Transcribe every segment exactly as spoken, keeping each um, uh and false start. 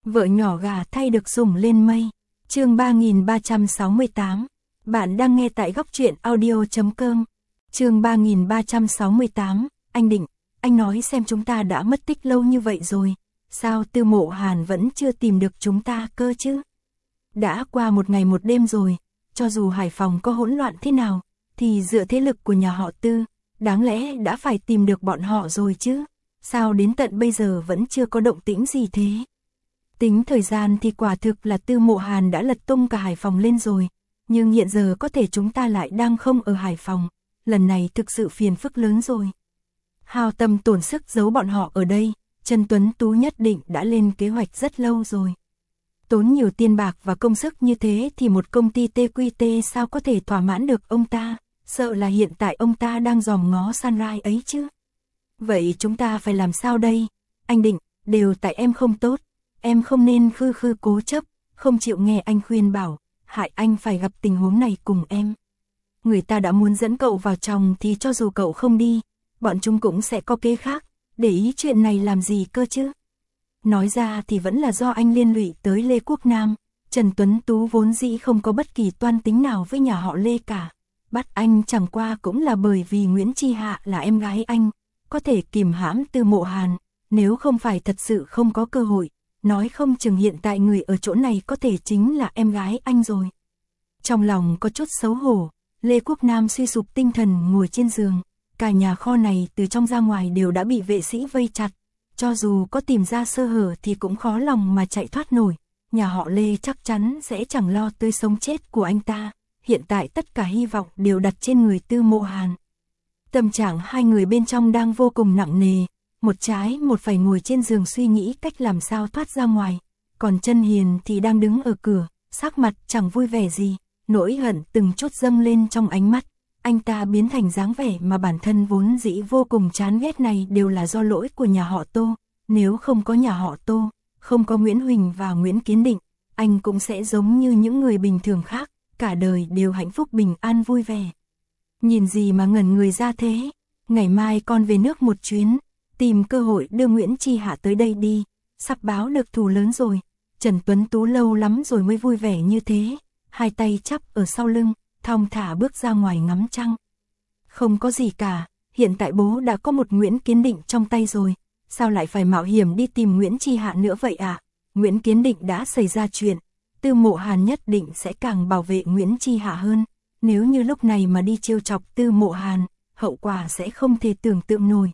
Vợ nhỏ gà thay được sủng lên mây. Chương ba nghìn ba trăm sáu mươi tám. Bạn đang nghe tại góc truyện audio chấm com. Chương ba nghìn ba trăm sáu mươi tám. Anh Định, anh nói xem chúng ta đã mất tích lâu như vậy rồi, sao Tư Mộ Hàn vẫn chưa tìm được chúng ta cơ chứ? Đã qua một ngày một đêm rồi, cho dù Hải Phòng có hỗn loạn thế nào, thì dựa thế lực của nhà họ Tư, đáng lẽ đã phải tìm được bọn họ rồi chứ, sao đến tận bây giờ vẫn chưa có động tĩnh gì thế? Tính thời gian thì quả thực là Tư Mộ Hàn đã lật tung cả Hải Phòng lên rồi, nhưng hiện giờ có thể chúng ta lại đang không ở Hải Phòng, lần này thực sự phiền phức lớn rồi. Hao tâm tổn sức giấu bọn họ ở đây, Trần Tuấn Tú nhất định đã lên kế hoạch rất lâu rồi. Tốn nhiều tiền bạc và công sức như thế thì một công ty tê quy tê sao có thể thỏa mãn được ông ta, sợ là hiện tại ông ta đang dòm ngó Sunrise ấy chứ. Vậy chúng ta phải làm sao đây? Anh Định, đều tại em không tốt, em không nên khư khư cố chấp, không chịu nghe anh khuyên bảo, hại anh phải gặp tình huống này cùng em. Người ta đã muốn dẫn cậu vào chồng thì cho dù cậu không đi, bọn chúng cũng sẽ có kế khác, để ý chuyện này làm gì cơ chứ? Nói ra thì vẫn là do anh liên lụy tới Lê Quốc Nam, Trần Tuấn Tú vốn dĩ không có bất kỳ toan tính nào với nhà họ Lê cả. Bắt anh chẳng qua cũng là bởi vì Nguyễn Chi Hạ là em gái anh, có thể kìm hãm Tư Mộ Hàn, nếu không phải thật sự không có cơ hội, nói không chừng hiện tại người ở chỗ này có thể chính là em gái anh rồi. Trong lòng có chút xấu hổ, Lê Quốc Nam suy sụp tinh thần ngồi trên giường, cả nhà kho này từ trong ra ngoài đều đã bị vệ sĩ vây chặt, cho dù có tìm ra sơ hở thì cũng khó lòng mà chạy thoát nổi, nhà họ Lê chắc chắn sẽ chẳng lo tới sống chết của anh ta, hiện tại tất cả hy vọng đều đặt trên người Tư Mộ Hàn. Tâm trạng hai người bên trong đang vô cùng nặng nề, một trái một phải ngồi trên giường suy nghĩ cách làm sao thoát ra ngoài, còn Trân Hiền thì đang đứng ở cửa, sắc mặt chẳng vui vẻ gì, nỗi hận từng chút dâng lên trong ánh mắt. Anh ta biến thành dáng vẻ mà bản thân vốn dĩ vô cùng chán ghét này đều là do lỗi của nhà họ Tô, nếu không có nhà họ Tô, không có Nguyễn Huỳnh và Nguyễn Kiến Định, anh cũng sẽ giống như những người bình thường khác, cả đời đều hạnh phúc bình an vui vẻ. Nhìn gì mà ngẩn người ra thế, ngày mai con về nước một chuyến, tìm cơ hội đưa Nguyễn Chi Hạ tới đây đi, sắp báo được thù lớn rồi. Trần Tuấn Tú lâu lắm rồi mới vui vẻ như thế, hai tay chắp ở sau lưng, thong thả bước ra ngoài ngắm trăng. Không có gì cả, hiện tại bố đã có một Nguyễn Kiến Định trong tay rồi, sao lại phải mạo hiểm đi tìm Nguyễn Chi Hạ nữa vậy ạ? À? Nguyễn Kiến Định đã xảy ra chuyện, Tư Mộ Hàn nhất định sẽ càng bảo vệ Nguyễn Chi Hạ hơn, nếu như lúc này mà đi trêu chọc Tư Mộ Hàn, hậu quả sẽ không thể tưởng tượng nổi.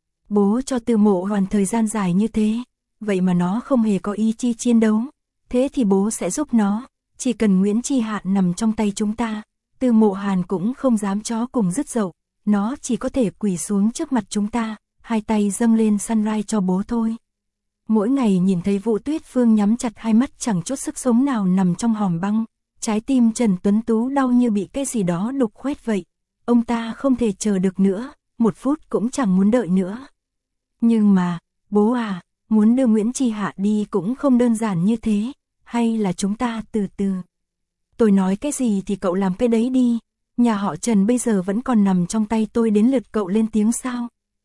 Bố cho Tư Mộ Hàn thời gian dài như thế, vậy mà nó không hề có ý chí chiến đấu, thế thì bố sẽ giúp nó, chỉ cần Nguyễn Chi Hạ nằm trong tay chúng ta, Tư Mộ Hàn cũng không dám chó cùng dứt dậu, nó chỉ có thể quỳ xuống trước mặt chúng ta, hai tay dâng lên Sunrise cho bố thôi. Mỗi ngày nhìn thấy Vũ Tuyết Phương nhắm chặt hai mắt chẳng chút sức sống nào nằm trong hòm băng, trái tim Trần Tuấn Tú đau như bị cái gì đó đục khoét vậy. Ông ta không thể chờ được nữa, một phút cũng chẳng muốn đợi nữa. Nhưng mà, bố à, muốn đưa Nguyễn Chi Hạ đi cũng không đơn giản như thế, hay là chúng ta từ từ. Tôi nói cái gì thì cậu làm cái đấy đi, nhà họ Trần bây giờ vẫn còn nằm trong tay tôi, đến lượt cậu lên tiếng sao?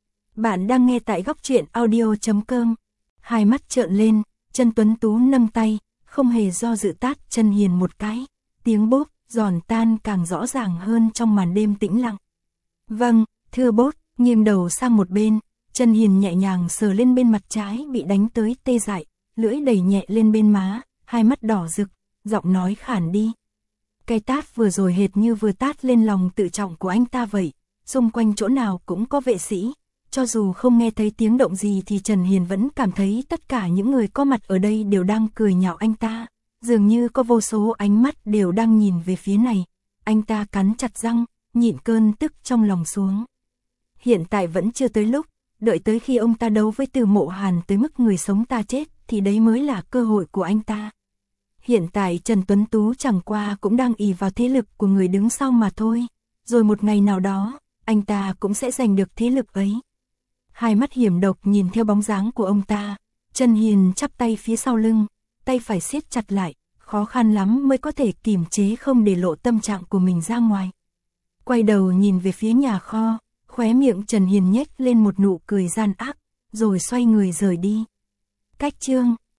Bạn đang nghe tại góc truyện audio chấm com. Hai mắt trợn lên, Trần Tuấn Tú nâng tay, không hề do dự tát Trân Hiền một cái, tiếng bốp, giòn tan càng rõ ràng hơn trong màn đêm tĩnh lặng. Vâng, thưa bốt, nghiêng đầu sang một bên, Trân Hiền nhẹ nhàng sờ lên bên mặt trái bị đánh tới tê dại, lưỡi đẩy nhẹ lên bên má, hai mắt đỏ rực, giọng nói khản đi. Cái tát vừa rồi hệt như vừa tát lên lòng tự trọng của anh ta vậy, xung quanh chỗ nào cũng có vệ sĩ, cho dù không nghe thấy tiếng động gì thì Trần Hiền vẫn cảm thấy tất cả những người có mặt ở đây đều đang cười nhạo anh ta, dường như có vô số ánh mắt đều đang nhìn về phía này. Anh ta cắn chặt răng, nhịn cơn tức trong lòng xuống. Hiện tại vẫn chưa tới lúc, đợi tới khi ông ta đấu với Tư Mộ Hàn tới mức người sống ta chết thì đấy mới là cơ hội của anh ta. Hiện tại Trần Tuấn Tú chẳng qua cũng đang ỷ vào thế lực của người đứng sau mà thôi, rồi một ngày nào đó, anh ta cũng sẽ giành được thế lực ấy. Hai mắt hiểm độc nhìn theo bóng dáng của ông ta, Trân Hiền chắp tay phía sau lưng, tay phải siết chặt lại, khó khăn lắm mới có thể kiềm chế không để lộ tâm trạng của mình ra ngoài. Quay đầu nhìn về phía nhà kho, khóe miệng Trần Hiền nhếch lên một nụ cười gian ác, rồi xoay người rời đi. Cách chương